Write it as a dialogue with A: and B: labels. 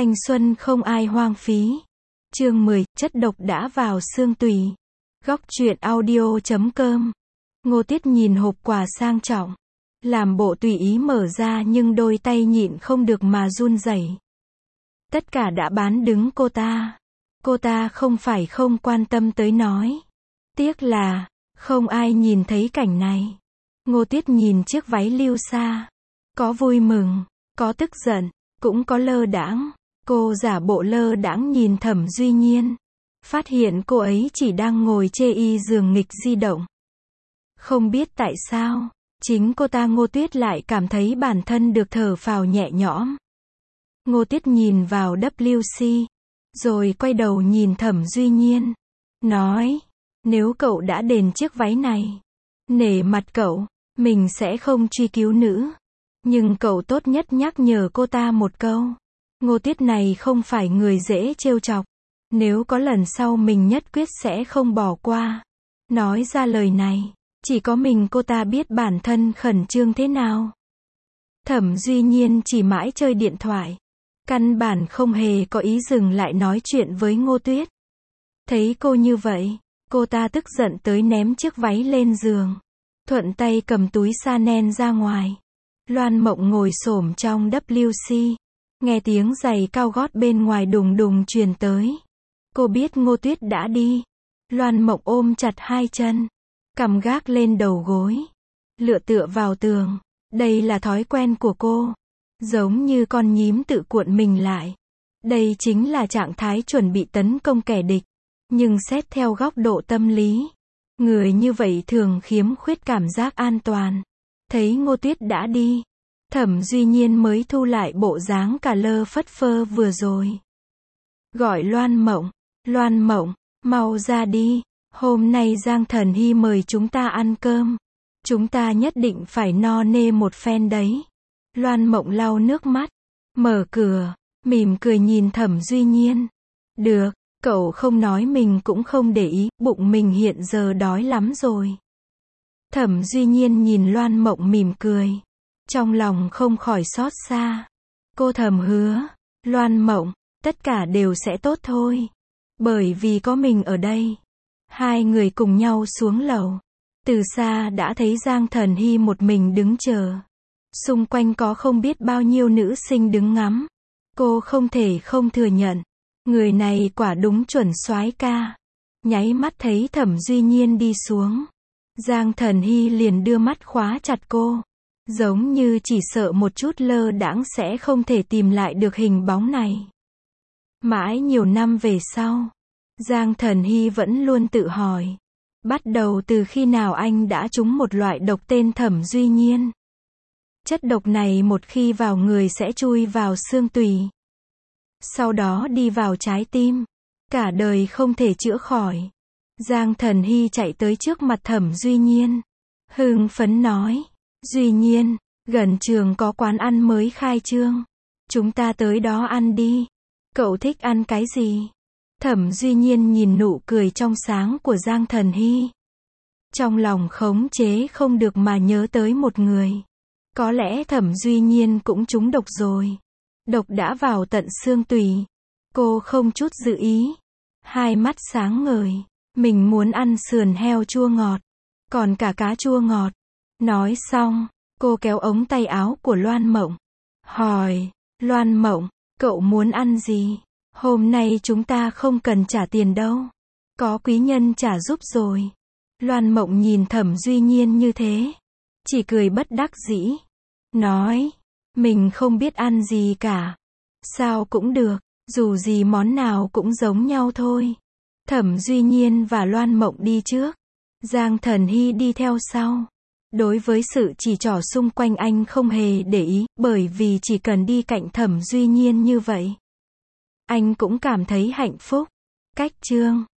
A: Thanh xuân không ai hoang phí. Chương 10, chất độc đã vào xương tủy. Góc truyện audio.com. Ngô Tiết nhìn hộp quà sang trọng, làm bộ tùy ý mở ra nhưng đôi tay nhịn không được mà run rẩy. Tất cả đã bán đứng cô ta. Cô ta không phải không quan tâm tới nói. Tiếc là, không ai nhìn thấy cảnh này. Ngô Tiết nhìn chiếc váy lưu sa. Có vui mừng, có tức giận, cũng có lơ đãng. Cô giả bộ lơ đãng nhìn Thẩm Duy Nhiên. Phát hiện cô ấy chỉ đang ngồi chê y giường nghịch di động. Không biết tại sao, chính cô ta Ngô Tuyết lại cảm thấy bản thân được thở phào nhẹ nhõm. Ngô Tuyết nhìn vào WC, rồi quay đầu nhìn Thẩm Duy Nhiên. Nói, nếu cậu đã đền chiếc váy này, nể mặt cậu, mình sẽ không truy cứu nữa. Nhưng cậu tốt nhất nhắc nhở cô ta một câu. Ngô Tuyết này không phải người dễ trêu chọc. Nếu có lần sau mình nhất quyết sẽ không bỏ qua. Nói ra lời này, chỉ có mình cô ta biết bản thân khẩn trương thế nào. Thẩm Duy Nhiên chỉ mãi chơi điện thoại. Căn bản không hề có ý dừng lại nói chuyện với Ngô Tuyết. Thấy cô như vậy, cô ta tức giận tới ném chiếc váy lên giường. Thuận tay cầm túi Chanel ra ngoài. Loan Mộng ngồi xổm trong WC. Nghe tiếng giày cao gót bên ngoài đùng đùng truyền tới. Cô biết Ngô Tuyết đã đi. Loan Mộng ôm chặt hai chân, cằm gác lên đầu gối, lựa tựa vào tường. Đây là thói quen của cô. Giống như con nhím tự cuộn mình lại. Đây chính là trạng thái chuẩn bị tấn công kẻ địch. Nhưng xét theo góc độ tâm lý, người như vậy thường khiếm khuyết cảm giác an toàn. Thấy Ngô Tuyết đã đi, Thẩm Duy Nhiên mới thu lại bộ dáng cả lơ phất phơ vừa rồi. Gọi Loan Mộng, mau ra đi. Hôm nay Giang Thần Hy mời chúng ta ăn cơm. Chúng ta nhất định phải no nê một phen đấy. Loan Mộng lau nước mắt, mở cửa, mỉm cười nhìn Thẩm Duy Nhiên. Được, cậu không nói mình cũng không để ý, bụng mình hiện giờ đói lắm rồi. Thẩm Duy Nhiên nhìn Loan Mộng mỉm cười. Trong lòng không khỏi xót xa. Cô thầm hứa, Loan Mộng, tất cả đều sẽ tốt thôi. Bởi vì có mình ở đây. Hai người cùng nhau xuống lầu. Từ xa đã thấy Giang Thần Hy một mình đứng chờ. Xung quanh có không biết bao nhiêu nữ sinh đứng ngắm. Cô không thể không thừa nhận. Người này quả đúng chuẩn soái ca. Nháy mắt thấy Thẩm Duy Nhiên đi xuống. Giang Thần Hy liền đưa mắt khóa chặt cô. Giống như chỉ sợ một chút lơ đãng sẽ không thể tìm lại được hình bóng này. Mãi nhiều năm về sau, Giang Thần Hy vẫn luôn tự hỏi. Bắt đầu từ khi nào anh đã trúng một loại độc tên Thẩm Duy Nhiên. Chất độc này một khi vào người sẽ chui vào xương tủy. Sau đó đi vào trái tim. Cả đời không thể chữa khỏi. Giang Thần Hy chạy tới trước mặt Thẩm Duy Nhiên. Hưng phấn nói. Duy Nhiên, gần trường có quán ăn mới khai trương. Chúng ta tới đó ăn đi. Cậu thích ăn cái gì? Thẩm Duy Nhiên nhìn nụ cười trong sáng của Giang Thần Hy. Trong lòng khống chế không được mà nhớ tới một người. Có lẽ Thẩm Duy Nhiên cũng trúng độc rồi. Độc đã vào tận xương tủy. Cô không chút dự ý. Hai mắt sáng ngời. Mình muốn ăn sườn heo chua ngọt. Còn cả cá chua ngọt. Nói xong, cô kéo ống tay áo của Loan Mộng. Hỏi, Loan Mộng, cậu muốn ăn gì? Hôm nay chúng ta không cần trả tiền đâu. Có quý nhân trả giúp rồi. Loan Mộng nhìn Thẩm Duy Nhiên như thế. Chỉ cười bất đắc dĩ. Nói, mình không biết ăn gì cả. Sao cũng được, dù gì món nào cũng giống nhau thôi. Thẩm Duy Nhiên và Loan Mộng đi trước. Giang Thần Hy đi theo sau. Đối với sự chỉ trỏ xung quanh anh không hề để ý, bởi vì chỉ cần đi cạnh Thẩm Duy Nhiên như vậy, anh cũng cảm thấy hạnh phúc. Cách chương